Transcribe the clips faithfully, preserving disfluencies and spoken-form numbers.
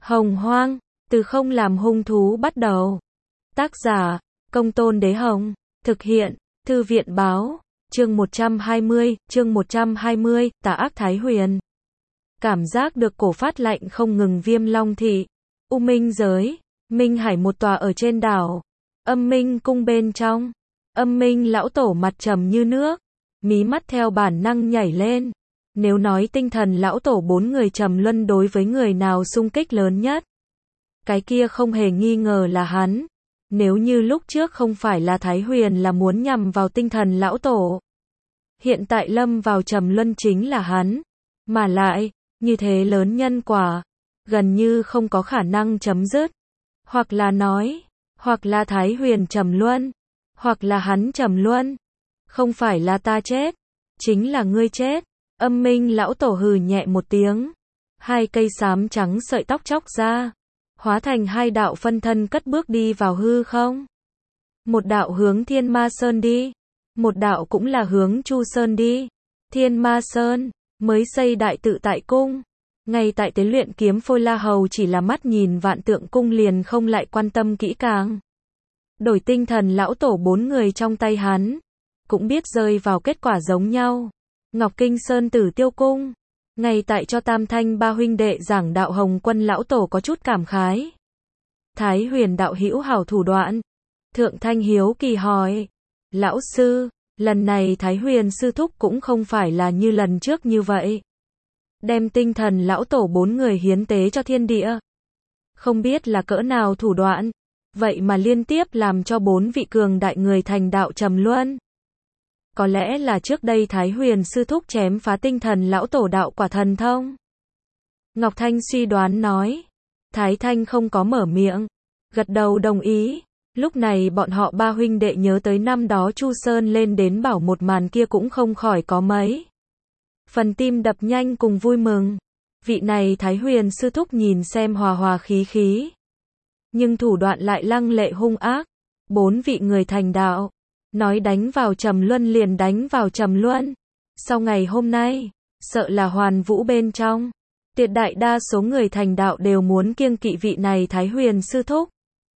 Hồng Hoang, từ không làm hung thú bắt đầu. Tác giả, Công Tôn Đế Hồng. Thực hiện, Thư viện Báo. Chương một trăm hai mươi, chương một trăm hai mươi, Tà ác Thái Huyền. Cảm giác được cổ phát lạnh không ngừng Viêm Long Thị. U Minh Giới, Minh Hải một tòa ở trên đảo. Âm Minh Cung bên trong. Âm Minh lão tổ mặt trầm như nước, mí mắt theo bản năng nhảy lên. Nếu nói tinh thần lão tổ bốn người trầm luân đối với người nào xung kích lớn nhất, cái kia không hề nghi ngờ là hắn. Nếu như lúc trước không phải là Thái Huyền là muốn nhằm vào tinh thần lão tổ, hiện tại lâm vào trầm luân chính là hắn. Mà lại, như thế lớn nhân quả, gần như không có khả năng chấm dứt. Hoặc là nói, hoặc là Thái Huyền trầm luân, hoặc là hắn trầm luân. Không phải là ta chết, chính là ngươi chết. Âm Minh lão tổ hừ nhẹ một tiếng, hai cây xám trắng sợi tóc chóc ra, hóa thành hai đạo phân thân cất bước đi vào hư không. Một đạo hướng Thiên Ma Sơn đi, một đạo cũng là hướng Chu Sơn đi. Thiên Ma Sơn mới xây đại tự tại cung, ngay tại tế luyện kiếm Phôi La Hầu chỉ là mắt nhìn vạn tượng cung liền không lại quan tâm kỹ càng. Đổi tinh thần lão tổ bốn người trong tay hắn, cũng biết rơi vào kết quả giống nhau. Ngọc Kinh Sơn Tử Tiêu Cung, ngay tại cho Tam Thanh ba huynh đệ giảng đạo Hồng Quân lão tổ có chút cảm khái. Thái Huyền đạo hữu hảo thủ đoạn. Thượng Thanh hiếu kỳ hỏi, lão sư, lần này Thái Huyền sư thúc cũng không phải là như lần trước như vậy, đem tinh thần lão tổ bốn người hiến tế cho thiên địa. Không biết là cỡ nào thủ đoạn, vậy mà liên tiếp làm cho bốn vị cường đại người thành đạo trầm luân. Có lẽ là trước đây Thái Huyền sư thúc chém phá tinh thần lão tổ đạo quả thần thông. Ngọc Thanh suy đoán nói. Thái Thanh không có mở miệng, gật đầu đồng ý. Lúc này bọn họ ba huynh đệ nhớ tới năm đó Chu Sơn lên đến bảo một màn kia cũng không khỏi có mấy phần tim đập nhanh cùng vui mừng. Vị này Thái Huyền sư thúc nhìn xem hòa hòa khí khí, nhưng thủ đoạn lại lăng lệ hung ác. Bốn vị người thành đạo, nói đánh vào trầm luân liền đánh vào trầm luân. Sau ngày hôm nay, sợ là hoàn vũ bên trong, tuyệt đại đa số người thành đạo đều muốn kiêng kỵ vị này Thái Huyền sư thúc.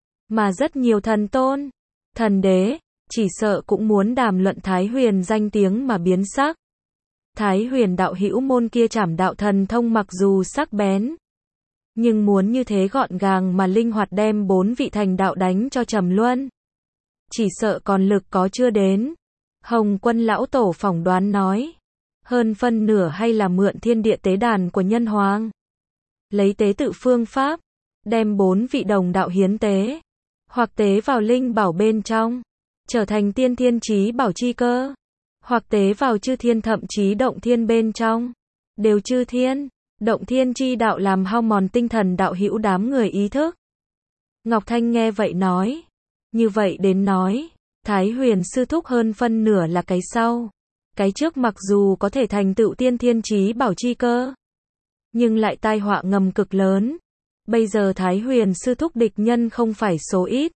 Mà rất nhiều thần tôn, thần đế, chỉ sợ cũng muốn đàm luận Thái Huyền danh tiếng mà biến sắc. Thái Huyền đạo hữu môn kia trảm đạo thần thông mặc dù sắc bén, nhưng muốn như thế gọn gàng mà linh hoạt đem bốn vị thành đạo đánh cho trầm luân, chỉ sợ còn lực có chưa đến. Hồng Quân lão tổ phỏng đoán nói, hơn phân nửa hay là mượn thiên địa tế đàn của nhân hoàng, lấy tế tự phương pháp, đem bốn vị đồng đạo hiến tế, hoặc tế vào linh bảo bên trong, trở thành tiên thiên chí bảo chi cơ, hoặc tế vào chư thiên thậm chí động thiên bên trong, đều chư thiên, động thiên chi đạo làm hao mòn tinh thần đạo hữu đám người ý thức. Ngọc Thanh nghe vậy nói, như vậy đến nói, Thái Huyền sư thúc hơn phân nửa là cái sau. Cái trước mặc dù có thể thành tựu tiên thiên chí bảo chi cơ, nhưng lại tai họa ngầm cực lớn. Bây giờ Thái Huyền sư thúc địch nhân không phải số ít.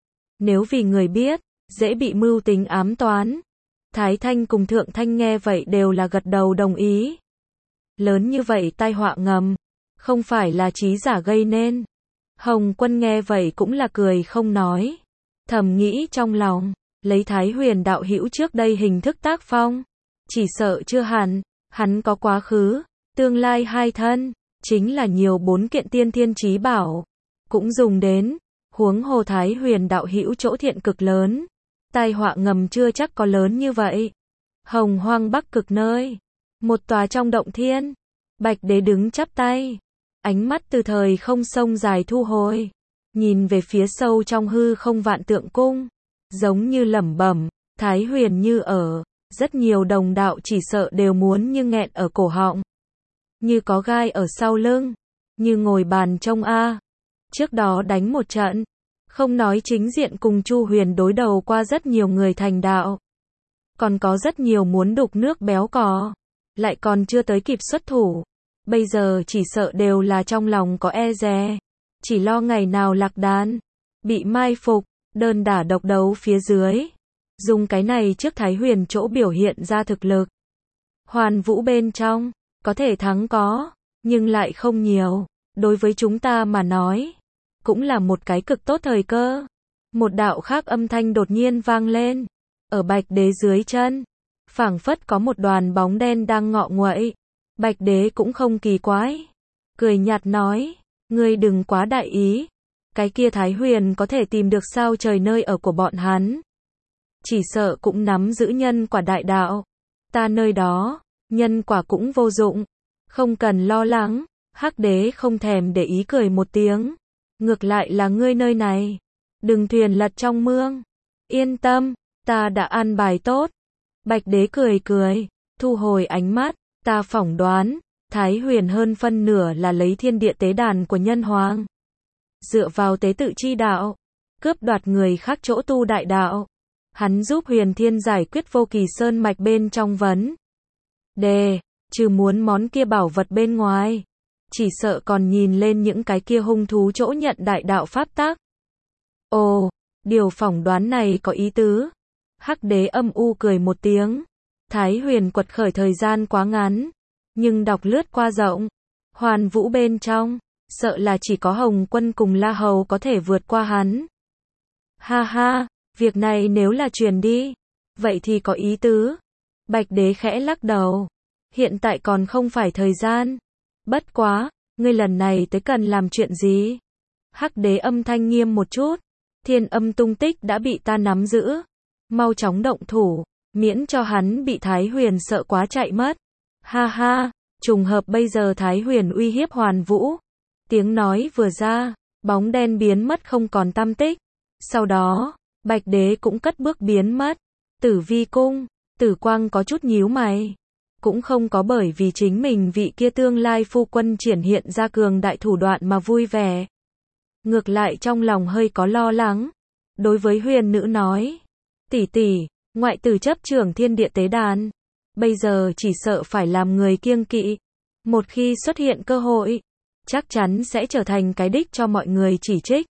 Nếu vì người biết, dễ bị mưu tính ám toán. Thái Thanh cùng Thượng Thanh nghe vậy đều là gật đầu đồng ý. Lớn như vậy tai họa ngầm, không phải là trí giả gây nên. Hồng Quân nghe vậy cũng là cười không nói, thầm nghĩ trong lòng, lấy Thái Huyền đạo hữu trước đây hình thức tác phong, chỉ sợ chưa hẳn, hắn có quá khứ, tương lai hai thân, chính là nhiều bốn kiện tiên thiên chí bảo, cũng dùng đến. Huống hồ Thái Huyền đạo hữu chỗ thiện cực lớn, tai họa ngầm chưa chắc có lớn như vậy. Hồng Hoang Bắc Cực nơi, một tòa trong động thiên, Bạch Đế đứng chắp tay, ánh mắt từ thời không sông dài thu hồi, nhìn về phía sâu trong hư không vạn tượng cung, giống như lẩm bẩm, Thái Huyền như ở, rất nhiều đồng đạo chỉ sợ đều muốn như nghẹn ở cổ họng, như có gai ở sau lưng, như ngồi bàn trông a. Trước đó đánh một trận, không nói chính diện cùng Chu Huyền đối đầu qua rất nhiều người thành đạo, còn có rất nhiều muốn đục nước béo cò, lại còn chưa tới kịp xuất thủ. Bây giờ chỉ sợ đều là trong lòng có e dè, chỉ lo ngày nào lạc đàn, bị mai phục, đơn đả độc đấu phía dưới. Dùng cái này trước Thái Huyền chỗ biểu hiện ra thực lực. Hoàn vũ bên trong, có thể thắng có, nhưng lại không nhiều. đối với chúng ta mà nói, cũng là một cái cực tốt thời cơ. Một đạo khác âm thanh đột nhiên vang lên, ở Bạch Đế dưới chân, phảng phất có một đoàn bóng đen đang ngọ nguậy. Bạch Đế cũng không kỳ quái, cười nhạt nói, ngươi đừng quá đại ý, cái kia Thái Huyền có thể tìm được sao trời nơi ở của bọn hắn. Chỉ sợ cũng nắm giữ nhân quả đại đạo, ta nơi đó, nhân quả cũng vô dụng, không cần lo lắng. Hắc Đế không thèm để ý cười một tiếng, ngược lại là ngươi nơi này, đừng thuyền lật trong mương, yên tâm, ta đã an bài tốt. Bạch Đế cười cười, thu hồi ánh mắt, ta phỏng đoán, Thái Huyền hơn phân nửa là lấy thiên địa tế đàn của nhân hoàng, dựa vào tế tự chi đạo, cướp đoạt người khác chỗ tu đại đạo. Hắn giúp Huyền Thiên giải quyết vô kỳ sơn mạch bên trong vấn đề, trừ muốn món kia bảo vật bên ngoài, chỉ sợ còn nhìn lên những cái kia hung thú chỗ nhận đại đạo pháp tắc. Ồ, điều phỏng đoán này có ý tứ. Hắc Đế âm u cười một tiếng. Thái Huyền quật khởi thời gian quá ngắn, nhưng đọc lướt qua rộng. Hoàn vũ bên trong, sợ là chỉ có Hồng Quân cùng La Hầu có thể vượt qua hắn. Ha ha, việc này nếu là truyền đi, vậy thì có ý tứ. Bạch Đế khẽ lắc đầu. Hiện tại còn không phải thời gian. Bất quá, ngươi lần này tới cần làm chuyện gì? Hắc Đế âm thanh nghiêm một chút. Thiên âm tung tích đã bị ta nắm giữ. Mau chóng động thủ, miễn cho hắn bị Thái Huyền sợ quá chạy mất. Ha ha, trùng hợp bây giờ Thái Huyền uy hiếp Hoàn Vũ. Tiếng nói vừa ra, bóng đen biến mất không còn tăm tích. Sau đó, Bạch Đế cũng cất bước biến mất. Tử Vi cung, Tử Quang có chút nhíu mày. Cũng không có bởi vì chính mình vị kia tương lai phu quân triển hiện ra cường đại thủ đoạn mà vui vẻ. Ngược lại trong lòng hơi có lo lắng. Đối với Huyền nữ nói, tỷ tỷ, ngoại tử chấp trưởng thiên địa tế đàn, bây giờ chỉ sợ phải làm người kiêng kỵ. Một khi xuất hiện cơ hội, chắc chắn sẽ trở thành cái đích cho mọi người chỉ trích.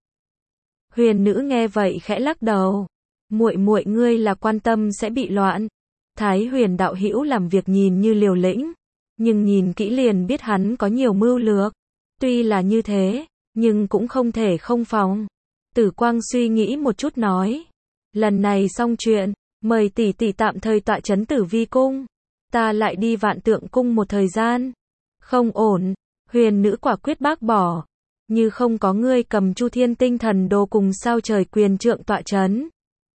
Huyền nữ nghe vậy khẽ lắc đầu. Muội muội ngươi là quan tâm sẽ bị loạn. Thái Huyền đạo hữu làm việc nhìn như liều lĩnh, nhưng nhìn kỹ liền biết hắn có nhiều mưu lược. Tuy là như thế, nhưng cũng không thể không phòng. Tử Quang suy nghĩ một chút nói, lần này xong chuyện, mời tỷ tỷ tạm thời tọa trấn Tử Vi cung, ta lại đi Vạn Tượng cung một thời gian. Không ổn, Huyền nữ quả quyết bác bỏ, như không có ngươi cầm Chu Thiên Tinh Thần Đồ cùng sao trời quyền trượng tọa trấn,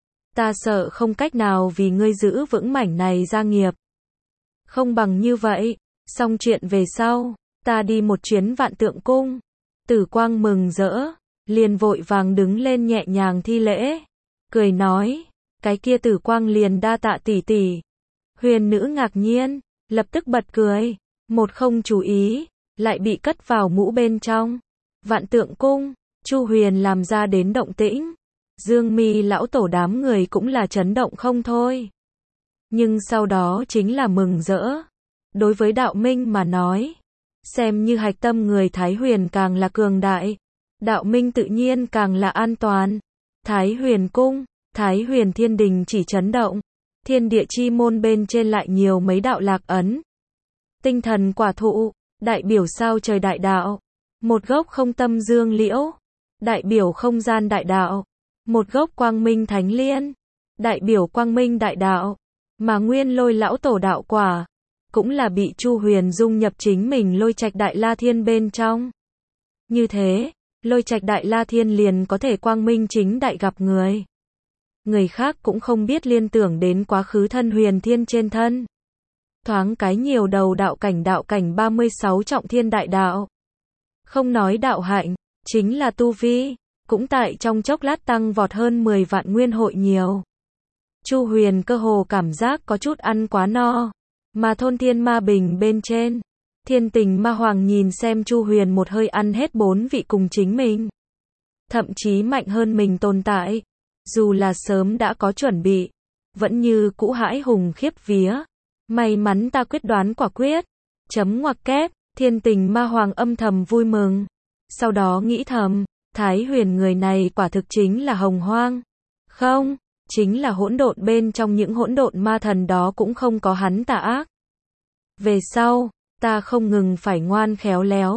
ta sợ không cách nào vì ngươi giữ vững mảnh này gia nghiệp. Không bằng như vậy, xong chuyện về sau, ta đi một chuyến Vạn Tượng cung. Tử Quang mừng rỡ, liền vội vàng đứng lên nhẹ nhàng thi lễ, cười nói, cái kia Tử Quang liền đa tạ tỷ tỷ. Huyền nữ ngạc nhiên, lập tức bật cười, một không chú ý, lại bị cất vào mũ bên trong. Vạn Tượng cung, Chu Huyền làm ra đến động tĩnh, Dương Mi lão tổ đám người cũng là chấn động không thôi. Nhưng sau đó chính là mừng rỡ. Đối với đạo minh mà nói, xem như hạch tâm người Thái Huyền càng là cường đại, đạo minh tự nhiên càng là an toàn. Thái Huyền cung, Thái Huyền thiên đình chỉ chấn động, thiên địa chi môn bên trên lại nhiều mấy đạo lạc ấn. Tinh thần quả thụ, đại biểu sao trời đại đạo. Một gốc không tâm dương liễu, đại biểu không gian đại đạo. Một gốc quang minh thánh liên, đại biểu quang minh đại đạo. Mà nguyên lôi lão tổ đạo quả, cũng là bị Chu Huyền dung nhập chính mình lôi trạch đại la thiên bên trong. Như thế, lôi trạch đại la thiên liền có thể quang minh chính đại gặp người. Người khác cũng không biết liên tưởng đến quá khứ thân huyền thiên trên thân. Thoáng cái nhiều đầu đạo cảnh đạo cảnh ba mươi sáu trọng thiên đại đạo. Không nói đạo hạnh, chính là tu vi, cũng tại trong chốc lát tăng vọt hơn mười vạn nguyên hội nhiều. Chu Huyền cơ hồ cảm giác có chút ăn quá no. Mà thôn thiên ma bình bên trên, thiên tình ma hoàng nhìn xem Chu Huyền một hơi ăn hết bốn vị cùng chính mình. Thậm chí mạnh hơn mình tồn tại. Dù là sớm đã có chuẩn bị, vẫn như cũ hãi hùng khiếp vía. May mắn ta quyết đoán quả quyết. Chấm ngoặc kép, thiên tình ma hoàng âm thầm vui mừng. Sau đó nghĩ thầm, Thái Huyền người này quả thực chính là hồng hoang. Không, chính là hỗn độn bên trong những hỗn độn ma thần đó cũng không có hắn tà ác. Về sau, ta không ngừng phải ngoan khéo léo,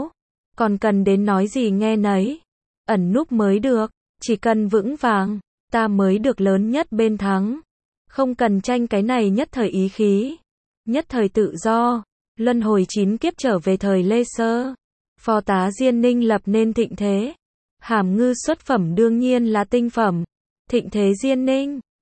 Còn cần đến nói gì nghe nấy. Ẩn núp mới được. Chỉ cần vững vàng, ta mới được lớn nhất bên thắng. Không cần tranh cái này nhất thời ý khí. Nhất thời tự do. Luân hồi chín kiếp trở về thời Lê Sơ. Phò tá Diên Ninh lập nên thịnh thế. Hàm Ngư xuất phẩm đương nhiên là tinh phẩm. Thịnh thế Diên Ninh.